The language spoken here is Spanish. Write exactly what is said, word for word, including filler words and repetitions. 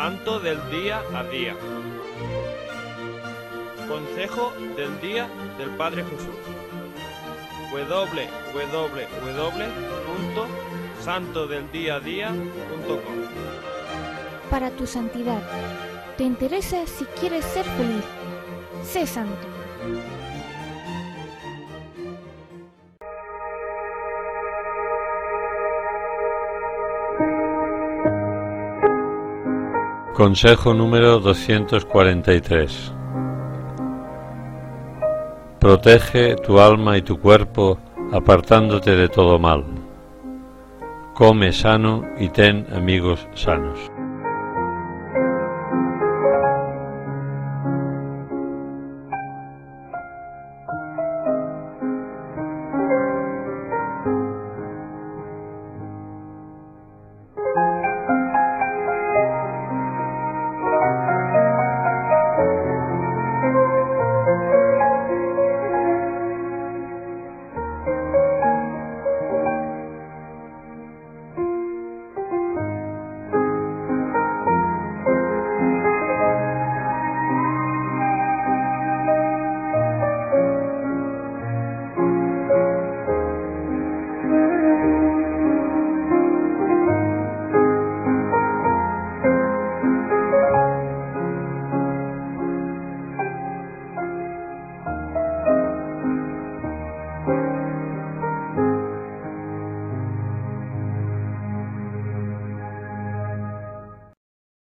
Santo del día a día. Consejo del día del Padre Jesús. w w w punto santo del día a día punto com. Para tu santidad. ¿Te interesa si quieres ser feliz? Sé santo. Consejo número doscientos cuarenta y tres. Protege tu alma y tu cuerpo apartándote de todo mal. Come sano y ten amigos sanos.